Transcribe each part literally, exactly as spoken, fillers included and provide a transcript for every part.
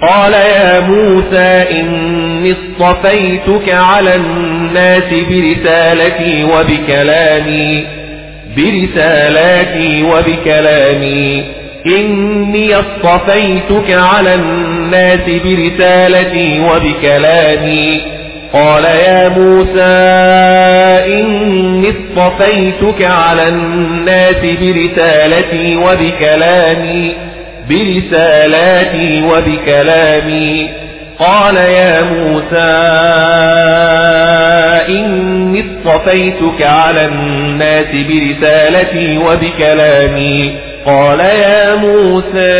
قال يا موسى إني اصطفيتك على الناس برسالتي وبكلامي برسالاتي وبكلامي إني اصطفيتك على الناس برسالتي وبكلامي قال يا موسى إني اصطفيتك على الناس برسالتي وبكلامي برسالاتي وبكلامي قال يا موسى إني اصطفيتك على الناس برسالتي وبكلامي قال يا موسى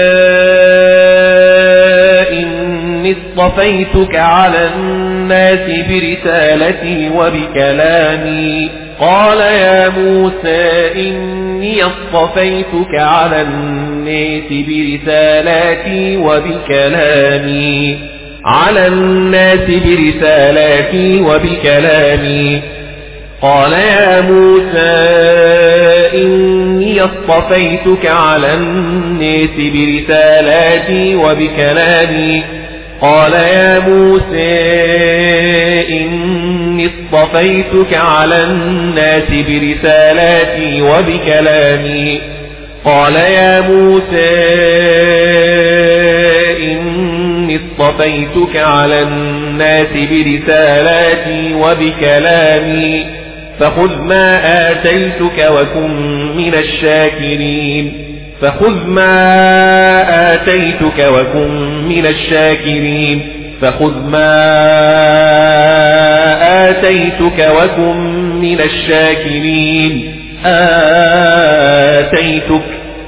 إني اصطفيتك على الناس برسالتي وبكلامي قال يا موسى إني اصطفيتك على الناس برسالاتي وبكلامي على الناس برسالاتي وبكلامي قال يا موسى إني اصطفيتك على الناس برسالاتي وبكلامي قال يا موسى إني اصطفيتك على الناس برسالاتي وبكلامي قال يا موسى إني اصطفيتك على الناس برسالاتي وبكلامي فخذ ما آتيتك وكن من الشاكرين فخذ ما آتيتك وكن من الشاكرين فخذ ما آتيتك وكن من الشاكرين آتيتك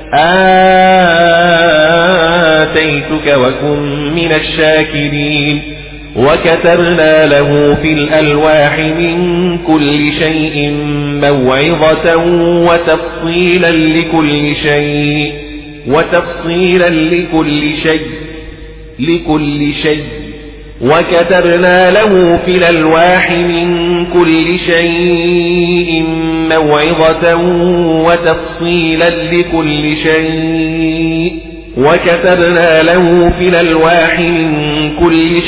آتيتك وكن من الشاكرين وكتبنا له في الألواح من كل شيء موعظة وتفصيلا لكل شيء وتفصيلا لكل شيء لكل شيء وكتبنا له في الألواح من كل شيء موعظة وتفصيلا لكل شيء وكتبنا له في الألواح من كل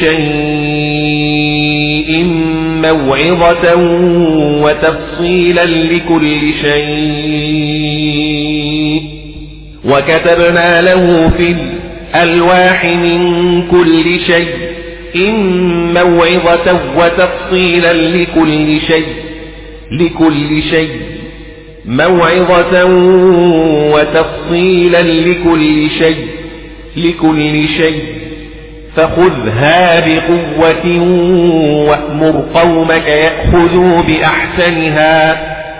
شيء موعظة وتفصيلا لكل شيء وكتبنا له في الألواح من كل شيء موعظة وتفصيلا لكل شيء لكل شيء موعظة وتفصيلا لكل شيء لكل شيء فخذها بقوة وأمر قومك يأخذوا بأحسنها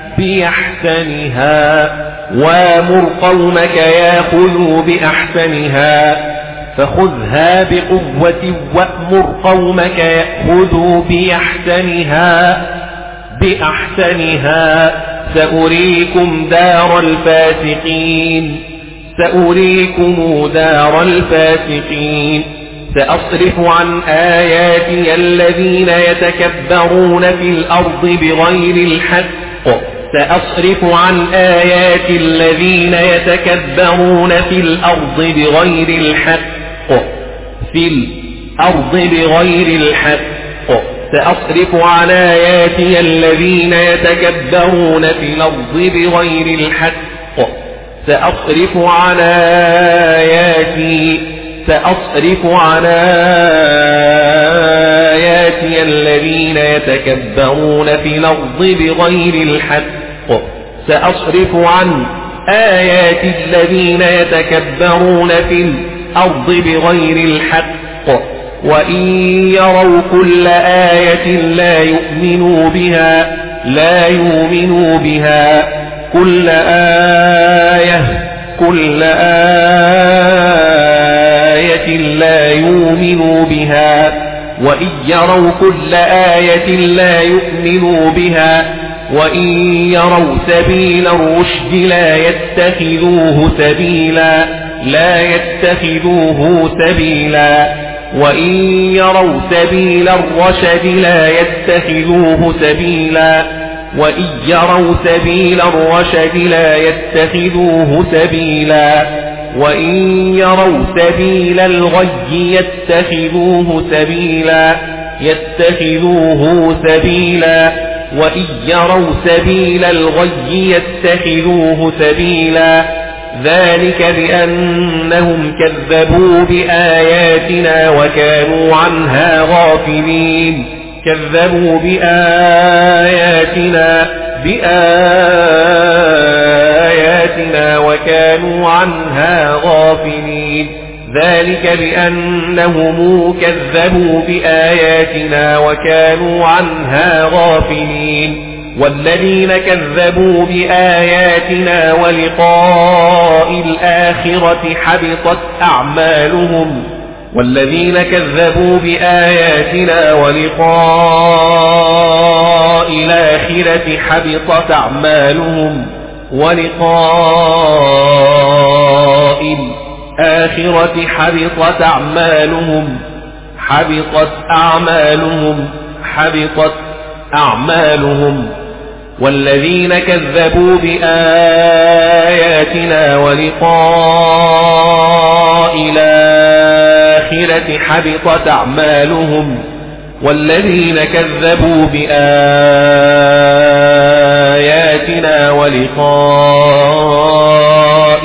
بأحسنها وأمر قومك يأخذوا بأحسنها فخذها بقوة وأمر قومك يأخذوا بأحسنها بأحسنها سأريكم دار الفاسقين سأريكم دار الفاسقين سأصرف عن آياتي الذين يتكبرون في الأرض بغير الحق سأصرف عن آيات الذين يتكبرون في الأرض بغير الحق في الأرض بغير الحق سأصرف عن آياتي الذين يتكبرون في الأرض بغير الحق سأصرف عن آياتي سأصرف عن آياتي الذين يتكبرون في الأرض بغير الحق سأصرف عن آيات الذين يتكبرون في الأرض بغير الحق وإن يروا كل آية لا يؤمنوا بها لا يؤمنوا بها كل آية كل آية لا يؤمنوا بها وإن يروا كل آية لا يؤمنوا بها وإن يروا سبيل الرشد لا يتخذوه سبيلا لا يتخذوه سبيلا وإن يروا سبيل الرشد لا يتخذوه سبيلا وإن يروا سبيل الرشد لا يتخذوه سبيلا وإن يروا سبيل الغي يتخذوه سبيلا يتخذوه سبيلا وإن يروا سبيل الغي يتخذوه سبيلا ذلك بأنهم كذبوا بآياتنا وكانوا عنها غافلين كذبوا بآياتنا بآياتنا وكانوا عنها غافلين ذلك بأنهم كذبوا بآياتنا وكانوا عنها غافلين والذين كذبوا بآياتنا ولقاء الآخرة حبطت أعمالهم والذين كذبوا بآياتنا ولقاء الآخرة حبطت أعمالهم ولقاء الآخرة حبطت أعمالهم حبطت أعمالهم حبطت أعمالهم والذين كذبوا بآياتنا ولقاء الآخرة حبطت أعمالهم والذين كذبوا بآياتنا ولقاء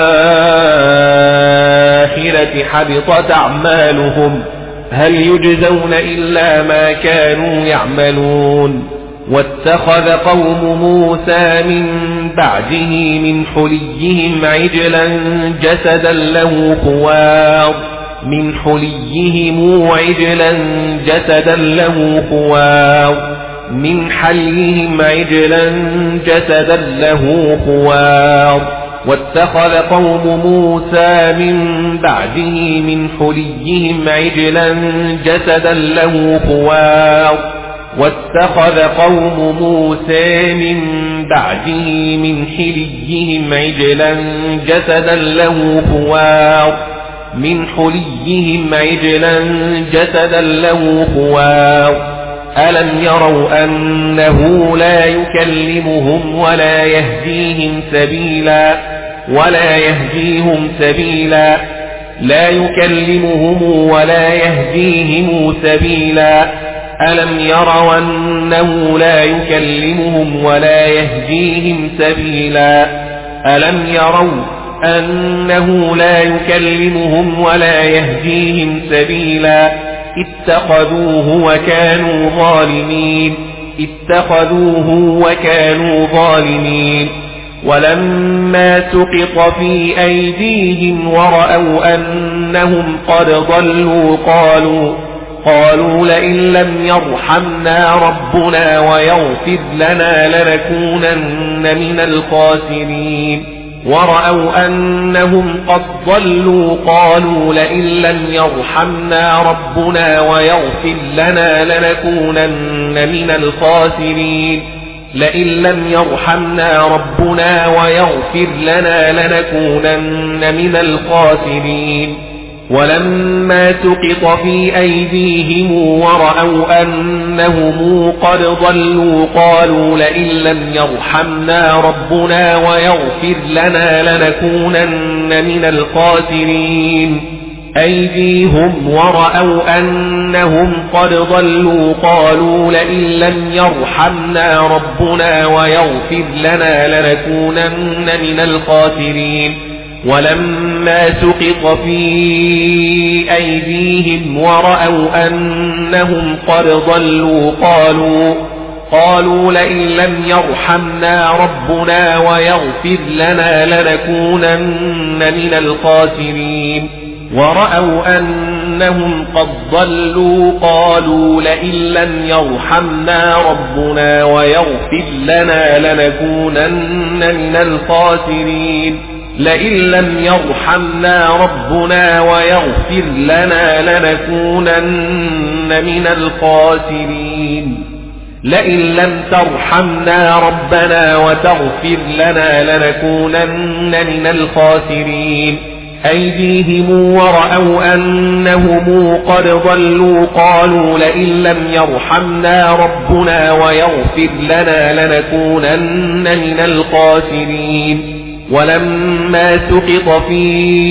الآخرة حبطت أعمالهم هل يجزون إلا ما كانوا يعملون واتخذ قوم موسى من بعده من حليهم عجلا جسدا له خوار من حليهم عجلا جسدا له خوار من حليهم عجلا جسدا له خوار واتخذ قوم موسى من بعده من حليهم عجلا جسدا له خوار واتخذ قوم موسى من بعده من حليهم عجلا جسدا له خوار من حليهم عجلا جسدا له خوار ألم يروا أنه لا يكلمهم ولا يهديهم سبيلا ولا يهديهم سبيلا لا يكلمهم ولا يهديهم سبيلا ألم يروا أنه لا يكلمهم ولا يهديهم سبيلا ألم يروا أنه لا يكلمهم ولا يهديهم سبيلا اتخذوه وكانوا ظالمين اتخذوه وكانوا ظالمين ولما سقط في أيديهم ورأوا أنهم قد ضلوا قالوا قالوا لئن لم يرحمنا ربنا ويغفر لنا لنكونن من الخاسرين ورأوا أنهم قد ضلوا قالوا لئن لم يرحمنا ربنا ويغفر لنا لنكونن من الخاسرين لئن لم يرحمنا ربنا ويغفر لنا لنكونن من الخاسرين ولما سقط في أيديهم ورأوا أنهم قد ضلوا قالوا لئن لم يرحمنا ربنا ويغفر لنا لنكونن من الخاسرين أيديهم ورأوا أنهم قد ضلوا قالوا لئن لم يرحمنا ربنا ويغفر لنا لنكونن من الخاسرين ولما سقط في أيديهم ورأوا أنهم قد ضلوا قالوا قالوا لئن لم يرحمنا ربنا ويغفر لنا لنكونن من الخاسرين ورأوا أنهم قد ضلوا قالوا لئن لم يرحمنا ربنا ويغفر لنا لنكونن من الخاسرين لئن لم يرحمنا ربنا ويغفر لنا لنكونن من الخاسرين لئن لم ترحمنا ربنا وتغفر لنا لنكونن من الخاسرين أيديهم ورأوا أنهم قد ضلوا قالوا لئن لم يرحمنا ربنا ويغفر لنا لنكونن من الخاسرين ولما سقط في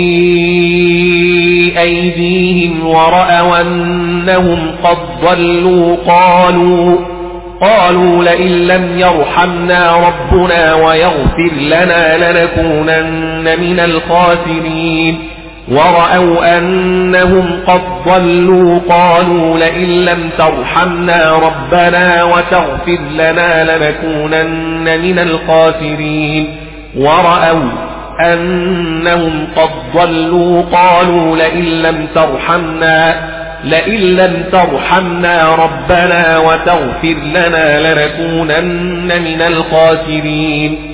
أيديهم ورأوا أنهم قد ضلوا قالوا قالوا لئن لم يرحمنا ربنا ويغفر لنا لنكونن من الخاسرين ورأوا أنهم قد ضلوا قالوا لئن لم ترحمنا ربنا وتغفر لنا لنكونن من الخاسرين ورأوا أنهم قد ضلوا قالوا لئن لم ترحمنا لئن لم ترحمنا ربنا وتغفر لنا لنكونن من الخاسرين